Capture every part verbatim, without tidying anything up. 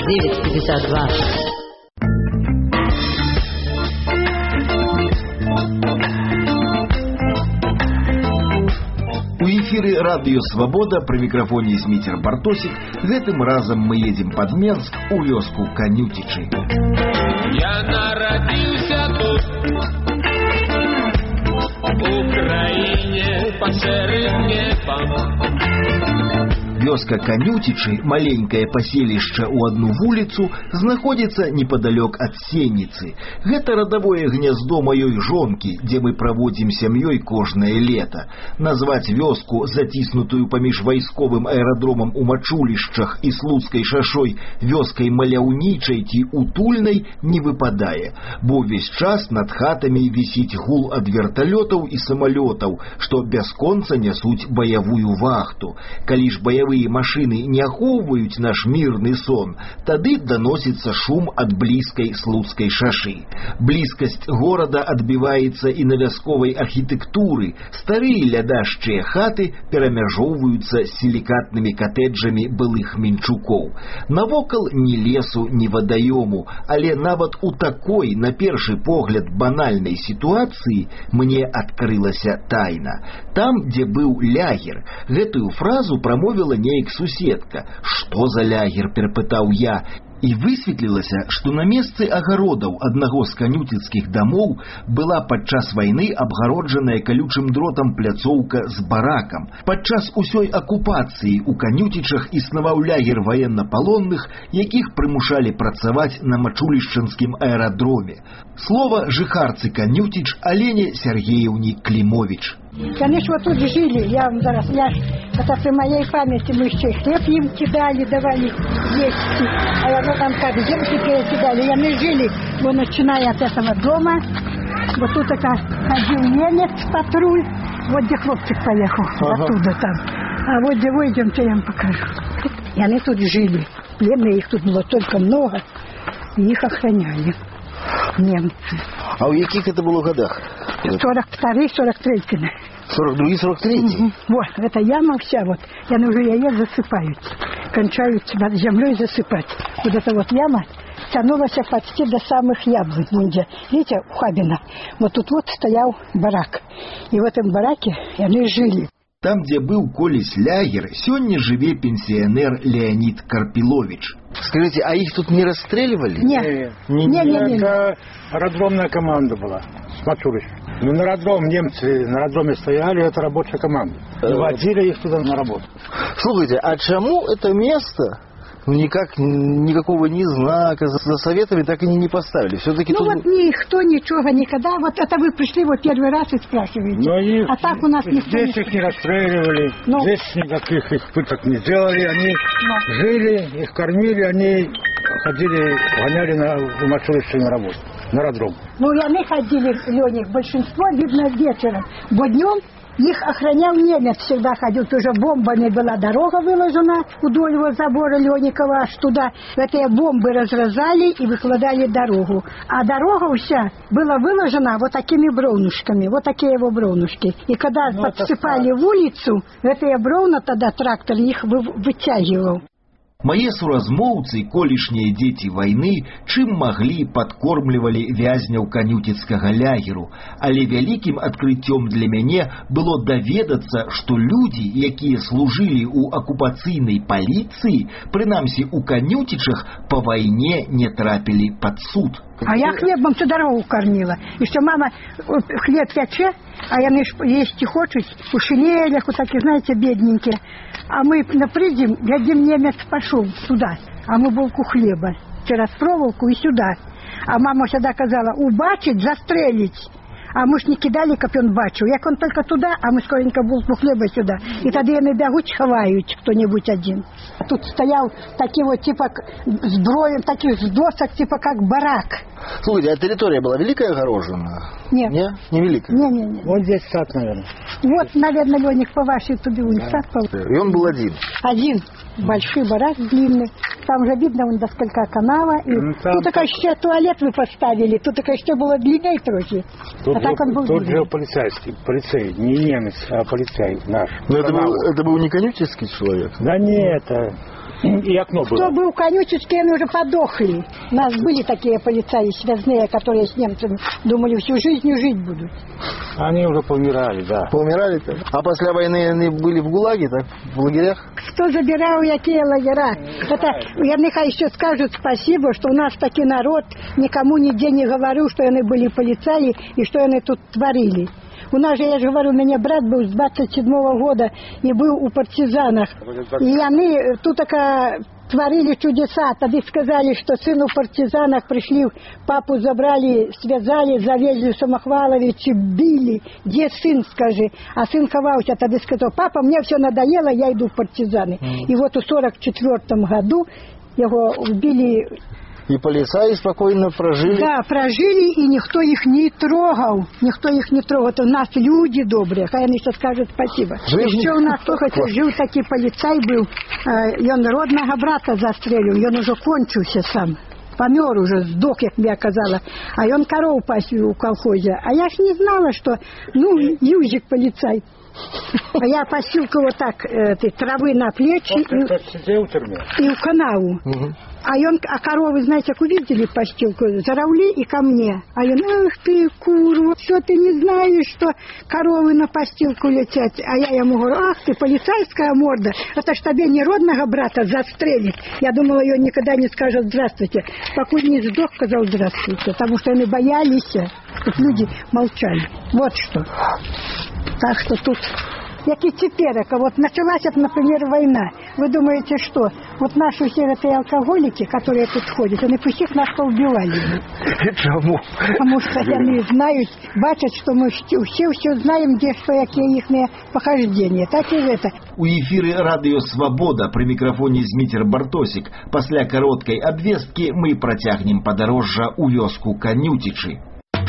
девять пятьдесят два. У эфіры радыё Свабода, пры мікрафоне Зміцер Бартосік. Гэтым разам мы едзем пад Менск у вёску Канюцічы. Я нарадзіўся тут, у краіне пад шэрым небам. Вёска Канюцічы, маленькае паселішча ў адну вуліцу, знаходзіцца непадалёк ад Сенніцы. Гэта радавое гняздо маёй жонкі, дзе мы праводзім сям'ёй кожнае лета. Назваць вёску, заціснутую паміж вайсковым аэрадромам у Мачулішчах і Слуцкай шашой, вёскай маляўнічай ці утульнай не выпадае, бо ўвесь час над хатамі вісіць гул ад верталётаў і самалётаў, што бясконца нясуць баявую вахту. Калі ж баявыя машины не ахоўваюць наш мірны сон, тады даносіцца шум ад блізкай Слуцкай шашы. Блізкасць горада адбіваецца і на вясковай архітэктуры. Старыя лядашчыя хаты перамяжоўваюцца з сілікатнымі катэджамі былых мінчукоў. Навокал ні лесу, ні вадаёму, але нават у такой, на першы погляд, банальнай сітуацыі мне адкрылася тайна. Там, дзе быў лягер, гэтую фразу прамовіла неяк суседка. «Што за лягер?» – перапытаў я. І высветлілася, што на месцы агародаў аднаго з канюціцкіх дамоў была падчас вайны абгароджаная калючым дротам пляцоўка з баракам. Падчас усёй акупацыі ў Канюцічах існаваў лягер ваеннапалонных, якіх прымушалі працаваць на Мачулішчынскім аэрадроме. Слова жыхарцы Канюціч Алене Сергеевне Климович. Они ж вот тут жили, я вам зараз, я, это при моей памяти мы еще хлеб им кидали, давали есть, а я там как земки перекидали, и они жили, вот начиная от этого дома, вот тут такая ходил немец, патруль, вот где хлопчик поехал, ага. Оттуда там, а вот где выйдем, я вам покажу. И они тут жили, пленные, их тут было только много, и их охраняли немцы. А у яких это было годах? сорок второй сорок третий. сорок другой сорок третий? Угу. Вот, эта яма вся, вот, я уже яе засыпают, кончают землей засыпать. Вот эта вот яма тянулась почти до самых яблонь. Видите, у Хабина. Вот тут вот стоял барак. И в этом бараке они жили. Там, где был колись лягер, сёння живе пенсионер Леонид Карпилович. Скажите, а их тут не расстреливали? Нет. Не, не, не, не, это аэродромная команда была. Смотришь. Ну, на аэродром немцы на аэродроме стояли, это рабочая команда. И водили их туда на работу. Слушайте, а чему это место? Ну, никак, никакого ни знака, за, за советами так и не, не поставили. Все-таки ну, тут... вот никто ничего никогда. Вот это вы пришли вот первый раз и спрашиваете. Их, а так у нас никто здесь не... их не расстреливали, но... здесь никаких их пыток не сделали. Они но... жили, их кормили, они ходили, гоняли на, в Мачулище на работу, на аэродром. Ну, и они ходили, Леник, большинство, видно, вечером. Бо днем их охранял немец, всегда ходил, тоже бомбами была дорога выложена вдоль его забора Леникова, аж туда. Эти бомбы разрезали и выкладали дорогу. А дорога вся была выложена вот такими броунушками, вот такие его броунушки. И когда ну, подсыпали в улицу, эти броуна тогда трактор их вытягивал. Мае суразмоўцы, колішнія дзеці вайны, чым маглі падкормлівалі вязняў канюціцкага лягеру, але вялікім адкрыццём для мяне было даведацца, што людзі, якія служылі ў акупацыйнай паліцыі, прынамсі ў Канюцічах, па вайне не трапілі пад суд. А я хлебом всю дорогу кормила. И что мама хлеб пече, а яны есть хочуть у шинелях, у таких, знаете, бедненькие. А мы напридем, глядим, немец пошел туда, а мы булку хлеба через проволоку и сюда. А мама всегда казала, убачить, застрелить. А мы ж не кидали, как он бачил. Як он только туда, а мы скоренько булку хлеба сюда. И тогда они бегут, ховают кто-нибудь один. А тут стоял такие вот, типа, сброен, таких с досок, типа, как барак. Слушайте, а территория была великая огорожена? Нет. Не? Не великая? Не, не, не. Вот здесь сад, наверное. Вот, наверное, Леник, по вашей туда у них сад был. И он был один? Один. Большой барак длинный. Там же видно, вон до сколько канава. И ну, там... Тут такая еще туалет вы поставили. Тут такая еще было длиннее трохи. Тут, а так он был тут жил полицейский. Полицей. Не немец, а полицей наш. Но это был, это был не канютический человек? Да нет, это И окно было. Кто был у конючечки, они уже подохли. У нас были такие полицаи связные, которые с немцами думали, всю жизнь жить будут. Они уже помирали, да. Помирали-то? А после войны они были в ГУЛАГе, так? В лагерях? Кто забирал, какие лагеря? Это, я нехай еще скажут спасибо, что у нас такой народ никому нигде не говорил, что они были полицаи и что они тут творили. У нас же, я же говорю, у меня брат был с двадцать седьмого года и был у партизанах. И они тут такая творили чудеса. Тогда сказали, что сын у партизанах пришли, папу забрали, связали, завезли в Самохваловичи, били. Где сын, скажи? А сын ховался. Тогда сказал, папа, мне все надоело, я иду в партизаны. Mm. И вот в сорок четвёртом году его убили. И полицаи спокойно прожили? Да, прожили, и никто их не трогал. Никто их не трогал. У нас люди добрые. Хай они сейчас скажут спасибо. Жизнь? Еще у нас только жил такой полицай был. И он родного брата застрелил. И он уже кончился сам. Помер уже, сдох, как мне оказало. А он коров пас у колхоза. А я ж не знала, что, ну, юзик полицай. А я пасилка вот так, э, травы на плечи и, и в канаву. Угу. А он, а коровы, знаете, как увидели постилку, заравли и ко мне. А он, ах ты, курва, что ты не знаешь, что коровы на постилку летят. А я ему говорю, ах ты, полицейская морда, это ж тебе не родного брата застрелит. Я думала, он никогда не скажет здравствуйте. Покуда не сдох, сказал здравствуйте, потому что они боялись, тут люди молчали. Вот что. Так что тут... Як и теперь, вот началась, например, война. Вы думаете, что? Вот наши все эти алкоголики, которые тут ходят, они всех нас поубивали. Почему? Потому что они знают, бачат, что мы все все знаем, где что, какие их похождения. Так и это. У эфиры Радио Свобода при микрофоне Змитер Бартосик. После короткой обвестки мы протягнем подорожжа у вёску Канютичи.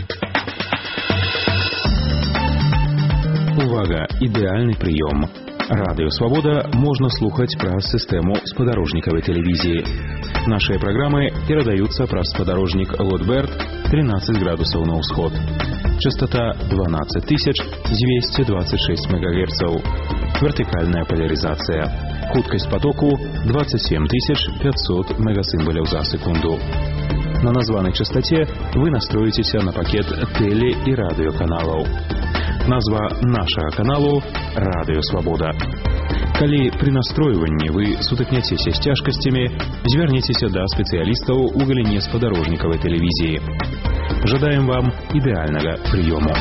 Увага! Ідэальны прыём. Радыё Свабода можна слухаць праз сістэму спадарожнікавай тэлевізіі. Нашыя праграмы перадаюцца праз спадарожнік Лотберт тринадцать градусаў на ўсход. Частота двенадцать тысяч двести двадцать шесть мегагерцаў. Вертикальная поляризация. Хуткость потоку двадцать семь тысяч пятьсот мегасимволяў за секунду. На названной частоте вы настроитесь на пакет теле- и радиоканалаў. Назва нашага каналу Радыё Свабода. Калі пры настройванні вы сутыкняцеся з цяжкасцямі, звярніцеся да спецыялістаў у галіне спадарожнікавай тэлевізіі. Жадаем вам ідэальнага прыёму.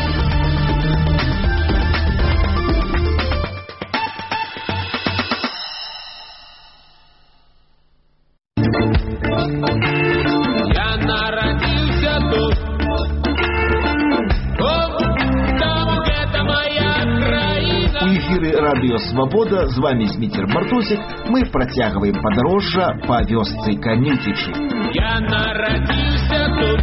Радио Свобода, с вами Змитер Бартосик. Мы протягиваем подорожжа по вёсцы Канютичи. Я народился тут,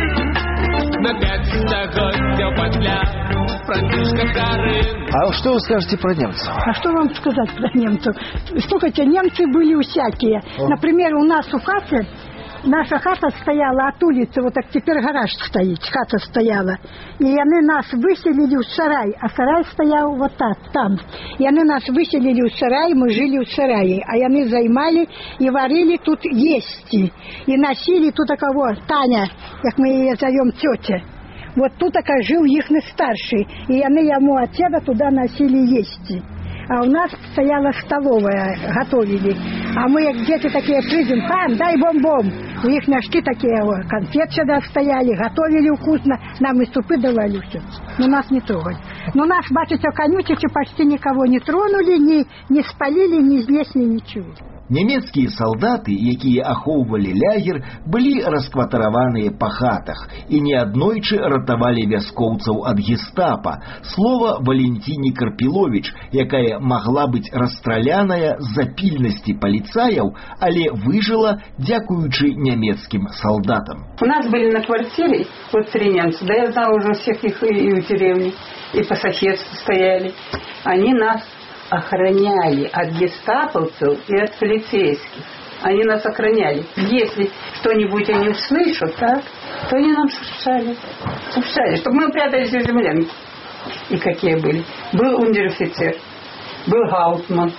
на пять стагоддзяў пасля Францишка Карын. А что вы скажете про немцев? А что вам сказать про немцев? Слушайте, немцы были всякие. О. Например, у нас у хаты наша хата стояла от улицы, вот так теперь гараж стоит, хата стояла. И они нас выселили в сарай, а сарай стоял вот так, там. И они нас выселили в сарай, мы жили в сарае. А они займали и варили тут есть. И носили тут такого, Таня, как мы ее зовем, тетя. Вот тут такой жил их старший. И они ему отсюда туда носили есть. А у нас стояла столовая, готовили. А мы где-то такие придем, пан, дай бомбом. У них мешки такие, вот, конфет сюда стояли, готовили вкусно. Нам и супы давали все. Но нас не трогали. Но наш батюшка Канютичи почти никого не тронули, ни, не спалили, ни здесь, ни ничего. Нямецкія салдаты, якія ахоўвалі лагер, былі раскватараваныя па хатах і неаднойчы ратавалі вяскоўцаў ад гестапа. Слова Валентине Карпіловіч, якая магла быць расстраляная з-за пільнасці паліцаяў, але выжыла дзякуючы нямецкім солдатам. У нас были на квартире вот три немца, да я знала уже всех их и у деревни, и по соседству стояли. Они нас охраняли от гестаповцев и от полицейских. Они нас охраняли. Если что-нибудь они услышат, так, то они нам шуршали. Шуршали, чтобы мы прятались в землянке. И какие были. Был унтер-офицер, был Гаутман,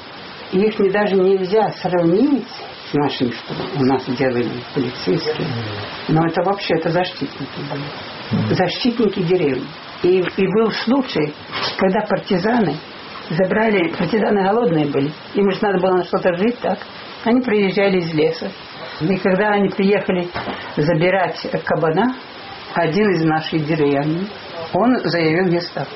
их не, даже нельзя сравнить с нашим, что у нас делали полицейские. Но это вообще, это защитники были. Защитники деревни. И, и был случай, когда партизаны забрали, партизаны голодные были, им же надо было на что-то жить, так? Они приезжали из леса. И когда они приехали забирать кабана, один из нашей деревни, он заявил гестапо.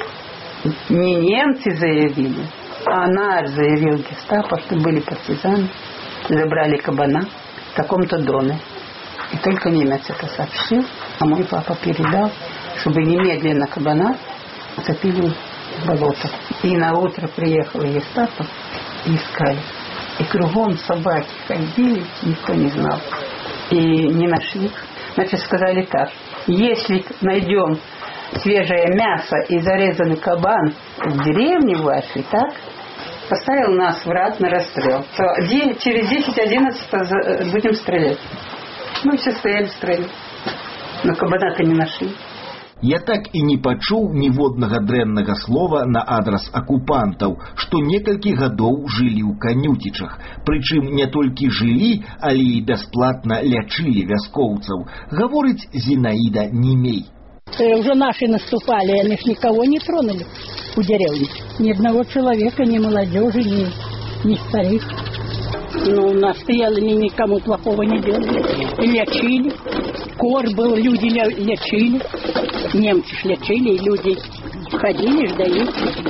Не немцы заявили, а наш заявил гестапо, что были партизаны, забрали кабана в таком-то доме. И только немец это сообщил, а мой папа передал, чтобы немедленно кабана утопили в болото. И на утро приехала гестапо и искали. И кругом собаки ходили, никто не знал. И не нашли. Значит, сказали так: если найдем свежее мясо и зарезанный кабан в деревне вашей, так, поставил нас враг на расстрел, то через десять-одиннадцать будем стрелять. Мы все стояли стрелять. Но кабана-то не нашли. Я так і не пачуў ніводнага дрэннага слова на адрас акупантаў, што некалькі гадоў жылі ў Канюцічах. Прычым не толькі жылі, але і бясплатна лячылі вяскоўцаў, гаворыць Зинаида Немей. Уже наши наступали, они ж никого не тронули у деревни. Ни одного человека, ни молодежи, ни, ни старых. Ну, у нас стояли, ни никому плохого не делали. И лечили. Кор был, люди лечили. Немцы ж лечили, и люди ходили, ждали.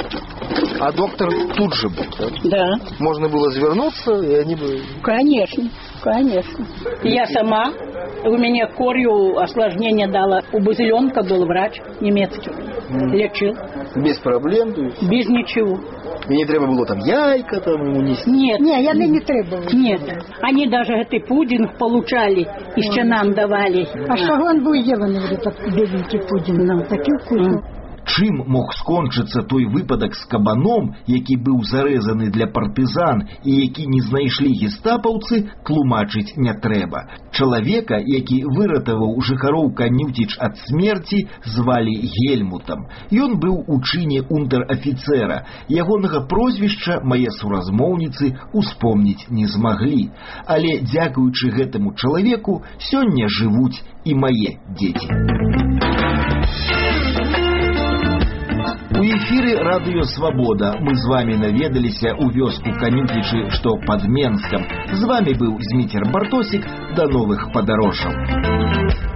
А доктор тут же был, да? Да. Можно было завернуться, и они бы... Конечно, конечно. Я сама, у меня корью осложнение дала. У Бузыленка был врач немецкий, mm. лечил. Без проблем? То есть... Без ничего. И не треба было там яйка там ему нести? Нет. Не, я не требовала. Нет. Они даже этот пудинг получали, еще нам давали. А что он был делан, этот беленький пудинг нам, таким вкусным. Чым мог скончыцца той выпадак з кабаном, які быў зарэзаны для партызан і які не знайшлі гестапаўцы, тлумачыць не трэба. Чалавека, які выратаваў жыхароў Канюціч ад смерці, звалі Гельмутам. Ён быў у чыне унтэр-афіцэра. Ягонага прозвішча мае суразмоўніцы успомніць не змаглі. Але дзякуючы гэтаму чалавеку сёння жывуць і мае дзеці. У эфире Радио Свобода. Мы с вами наведаліся у вёску Канюцічы, что под Менском. С вами был Змитер Бартосик. До новых подорожаў.